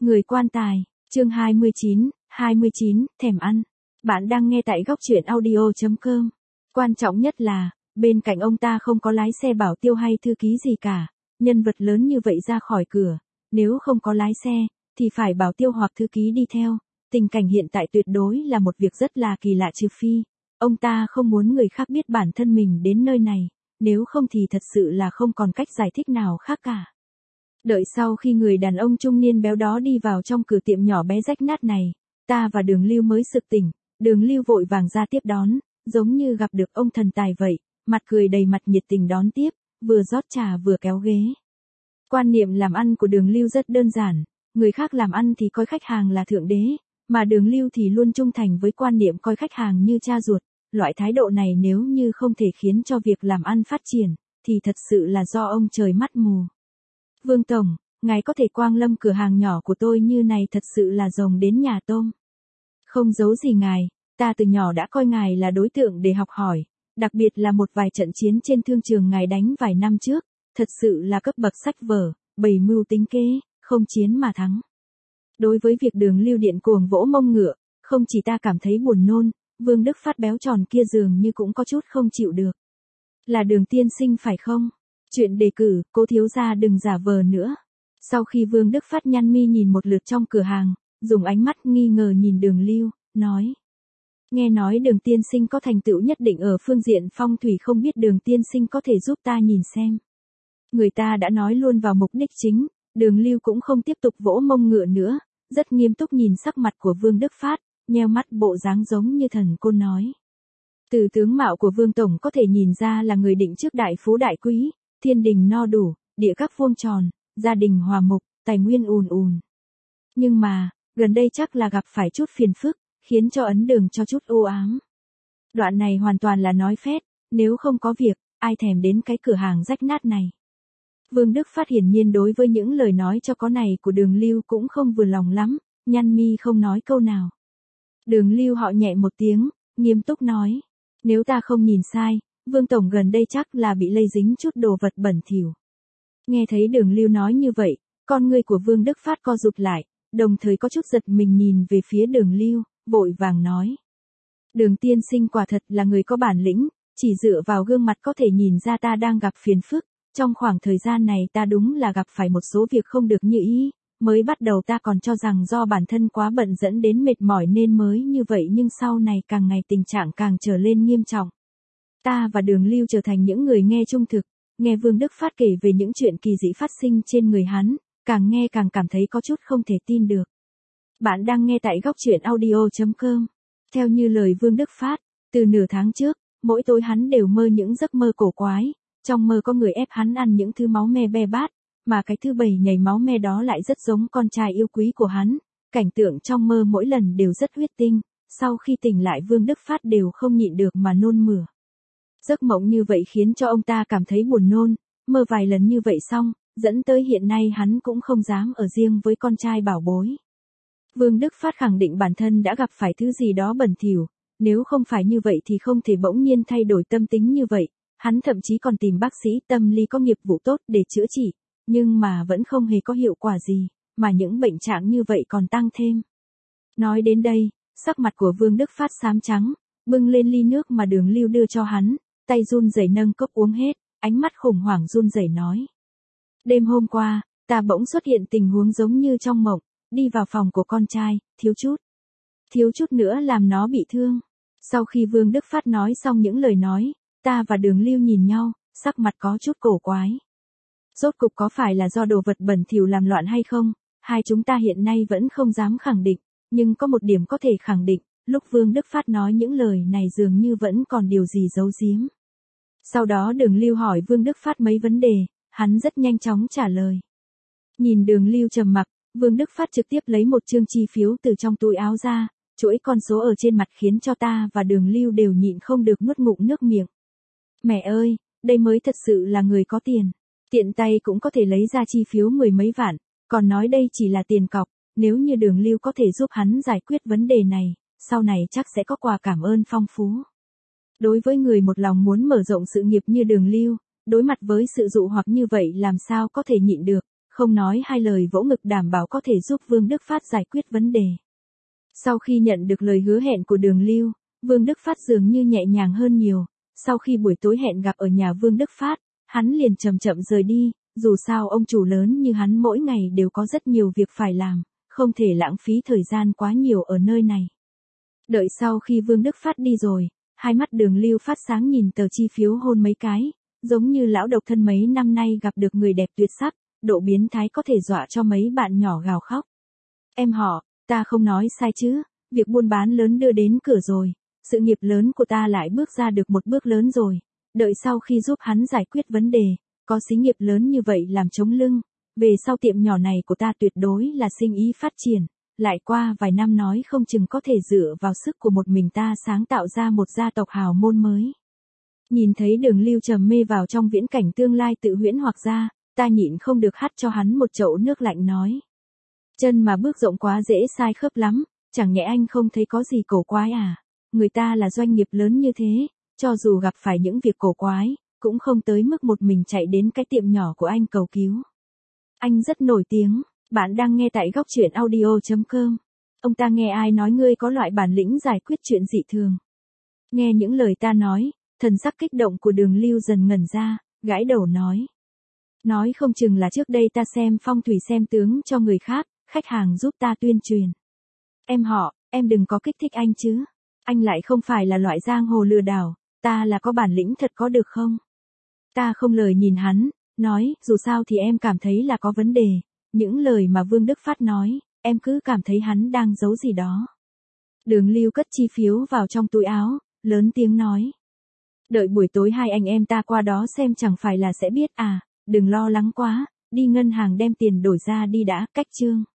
Người quan tài, chương 29, thèm ăn. Bạn đang nghe tại góc truyện audio.com. Quan trọng nhất là, bên cạnh ông ta không có lái xe bảo tiêu hay thư ký gì cả, nhân vật lớn như vậy ra khỏi cửa, nếu không có lái xe, thì phải bảo tiêu hoặc thư ký đi theo. Tình cảnh hiện tại tuyệt đối là một việc rất là kỳ lạ trừ phi. Ông ta không muốn người khác biết bản thân mình đến nơi này, nếu không thì thật sự là không còn cách giải thích nào khác cả. Đợi sau khi người đàn ông trung niên béo đó đi vào trong cửa tiệm nhỏ bé rách nát này, ta và Đường Lưu mới sực tỉnh, Đường Lưu vội vàng ra tiếp đón, giống như gặp được ông thần tài vậy, mặt cười đầy mặt nhiệt tình đón tiếp, vừa rót trà vừa kéo ghế. Quan niệm làm ăn của Đường Lưu rất đơn giản, người khác làm ăn thì coi khách hàng là thượng đế, mà Đường Lưu thì luôn trung thành với quan niệm coi khách hàng như cha ruột, loại thái độ này nếu như không thể khiến cho việc làm ăn phát triển, thì thật sự là do ông trời mắt mù. Vương Tổng, ngài có thể quang lâm cửa hàng nhỏ của tôi như này thật sự là rồng đến nhà tôm. Không giấu gì ngài, ta từ nhỏ đã coi ngài là đối tượng để học hỏi, đặc biệt là một vài trận chiến trên thương trường ngài đánh vài năm trước, thật sự là cấp bậc sách vở, bày mưu tính kế, không chiến mà thắng. Đối với việc Đường Lưu điện cuồng vỗ mông ngựa, không chỉ ta cảm thấy buồn nôn, Vương Đức Phát béo tròn kia dường như cũng có chút không chịu được. Là Đường tiên sinh phải không? Chuyện đề cử, cô thiếu gia đừng giả vờ nữa. Sau khi Vương Đức Phát nhăn mi nhìn một lượt trong cửa hàng, dùng ánh mắt nghi ngờ nhìn Đường Lưu, nói. Nghe nói Đường tiên sinh có thành tựu nhất định ở phương diện phong thủy, không biết Đường tiên sinh có thể giúp ta nhìn xem. Người ta đã nói luôn vào mục đích chính, Đường Lưu cũng không tiếp tục vỗ mông ngựa nữa, rất nghiêm túc nhìn sắc mặt của Vương Đức Phát, nheo mắt bộ dáng giống như thần côn nói. Từ tướng mạo của Vương Tổng có thể nhìn ra là người định trước đại phú đại quý, thiên đình no đủ, địa các vuông tròn, gia đình hòa mục, tài nguyên ùn ùn. Nhưng mà, gần đây chắc là gặp phải chút phiền phức, khiến cho ấn đường cho chút u ám. Đoạn này hoàn toàn là nói phét, nếu không có việc, ai thèm đến cái cửa hàng rách nát này. Vương Đức Phát hiển nhiên đối với những lời nói cho có này của Đường Lưu cũng không vừa lòng lắm, nhăn mi không nói câu nào. Đường Lưu họ nhẹ một tiếng, nghiêm túc nói. Nếu ta không nhìn sai, Vương Tổng gần đây chắc là bị lây dính chút đồ vật bẩn thỉu. Nghe thấy Đường Lưu nói như vậy, con ngươi của Vương Đức Phát co rụt lại, đồng thời có chút giật mình nhìn về phía Đường Lưu, vội vàng nói. Đường tiên sinh quả thật là người có bản lĩnh, chỉ dựa vào gương mặt có thể nhìn ra ta đang gặp phiền phức. Trong khoảng thời gian này ta đúng là gặp phải một số việc không được như ý, mới bắt đầu ta còn cho rằng do bản thân quá bận dẫn đến mệt mỏi nên mới như vậy, nhưng sau này càng ngày tình trạng càng trở lên nghiêm trọng. Ta và Đường Lưu trở thành những người nghe trung thực, nghe Vương Đức Phát kể về những chuyện kỳ dị phát sinh trên người hắn, càng nghe càng cảm thấy có chút không thể tin được. Bạn đang nghe tại góc truyện audio.com. Theo như lời Vương Đức Phát, từ nửa tháng trước, mỗi tối hắn đều mơ những giấc mơ cổ quái. Trong mơ có người ép hắn ăn những thứ máu me be bát, mà cái thứ bầy nhầy máu me đó lại rất giống con trai yêu quý của hắn. Cảnh tượng trong mơ mỗi lần đều rất huyết tinh, sau khi tỉnh lại Vương Đức Phát đều không nhịn được mà nôn mửa. Giấc mộng như vậy khiến cho ông ta cảm thấy buồn nôn, mơ vài lần như vậy xong, dẫn tới hiện nay hắn cũng không dám ở riêng với con trai bảo bối. Vương Đức Phát khẳng định bản thân đã gặp phải thứ gì đó bẩn thỉu, nếu không phải như vậy thì không thể bỗng nhiên thay đổi tâm tính như vậy. Hắn thậm chí còn tìm bác sĩ tâm lý có nghiệp vụ tốt để chữa trị, nhưng mà vẫn không hề có hiệu quả gì, mà những bệnh trạng như vậy còn tăng thêm. Nói đến đây, sắc mặt của Vương Đức Phát xám trắng, bưng lên ly nước mà Đường Lưu đưa cho hắn, tay run rẩy nâng cốc uống hết, ánh mắt khủng hoảng run rẩy nói. Đêm hôm qua, ta bỗng xuất hiện tình huống giống như trong mộng, đi vào phòng của con trai, thiếu chút nữa làm nó bị thương. Sau khi Vương Đức Phát nói xong những lời nói, ta và Đường Lưu nhìn nhau, sắc mặt có chút cổ quái. Rốt cục có phải là do đồ vật bẩn thỉu làm loạn hay không? Hai chúng ta hiện nay vẫn không dám khẳng định, nhưng có một điểm có thể khẳng định, lúc Vương Đức Phát nói những lời này dường như vẫn còn điều gì giấu giếm. Sau đó Đường Lưu hỏi Vương Đức Phát mấy vấn đề, hắn rất nhanh chóng trả lời. Nhìn Đường Lưu trầm mặc, Vương Đức Phát trực tiếp lấy một chương chi phiếu từ trong túi áo ra, chuỗi con số ở trên mặt khiến cho ta và Đường Lưu đều nhịn không được nuốt ngụm nước miệng. Mẹ ơi, đây mới thật sự là người có tiền. Tiện tay cũng có thể lấy ra chi phiếu mười mấy vạn, còn nói đây chỉ là tiền cọc, nếu như Đường Lưu có thể giúp hắn giải quyết vấn đề này, sau này chắc sẽ có quà cảm ơn phong phú. Đối với người một lòng muốn mở rộng sự nghiệp như Đường Lưu, đối mặt với sự dụ hoặc như vậy làm sao có thể nhịn được, không nói hai lời vỗ ngực đảm bảo có thể giúp Vương Đức Phát giải quyết vấn đề. Sau khi nhận được lời hứa hẹn của Đường Lưu, Vương Đức Phát dường như nhẹ nhàng hơn nhiều. Sau khi buổi tối hẹn gặp ở nhà Vương Đức Phát, hắn liền chậm chậm rời đi, dù sao ông chủ lớn như hắn mỗi ngày đều có rất nhiều việc phải làm, không thể lãng phí thời gian quá nhiều ở nơi này. Đợi sau khi Vương Đức Phát đi rồi, hai mắt Đường Lưu phát sáng nhìn tờ chi phiếu hôn mấy cái, giống như lão độc thân mấy năm nay gặp được người đẹp tuyệt sắc, độ biến thái có thể dọa cho mấy bạn nhỏ gào khóc. Em họ, ta không nói sai chứ, việc buôn bán lớn đưa đến cửa rồi, sự nghiệp lớn của ta lại bước ra được một bước lớn rồi, đợi sau khi giúp hắn giải quyết vấn đề, có xí nghiệp lớn như vậy làm chống lưng, về sau tiệm nhỏ này của ta tuyệt đối là sinh ý phát triển, lại qua vài năm nói không chừng có thể dựa vào sức của một mình ta sáng tạo ra một gia tộc hào môn mới. Nhìn thấy Đường Lưu trầm mê vào trong viễn cảnh tương lai tự huyễn hoặc ra, ta nhịn không được hắt cho hắn một chậu nước lạnh nói. Chân mà bước rộng quá dễ sai khớp lắm, chẳng nhẽ anh không thấy có gì cổ quái à? Người ta là doanh nghiệp lớn như thế, cho dù gặp phải những việc cổ quái, cũng không tới mức một mình chạy đến cái tiệm nhỏ của anh cầu cứu. Anh rất nổi tiếng, bạn đang nghe tại góc truyện audio.com. Ông ta nghe ai nói ngươi có loại bản lĩnh giải quyết chuyện dị thường. Nghe những lời ta nói, thần sắc kích động của Đường Lưu dần ngẩn ra, gãi đầu nói. Nói không chừng là trước đây ta xem phong thủy xem tướng cho người khác, khách hàng giúp ta tuyên truyền. Em họ, em đừng có kích thích anh chứ. Anh lại không phải là loại giang hồ lừa đảo, ta là có bản lĩnh thật có được không? Ta không lời nhìn hắn, nói, dù sao thì em cảm thấy là có vấn đề. Những lời mà Vương Đức Phát nói, em cứ cảm thấy hắn đang giấu gì đó. Đường Lưu cất chi phiếu vào trong túi áo, lớn tiếng nói. Đợi buổi tối hai anh em ta qua đó xem chẳng phải là sẽ biết à, đừng lo lắng quá, đi ngân hàng đem tiền đổi ra đi đã, cách chương.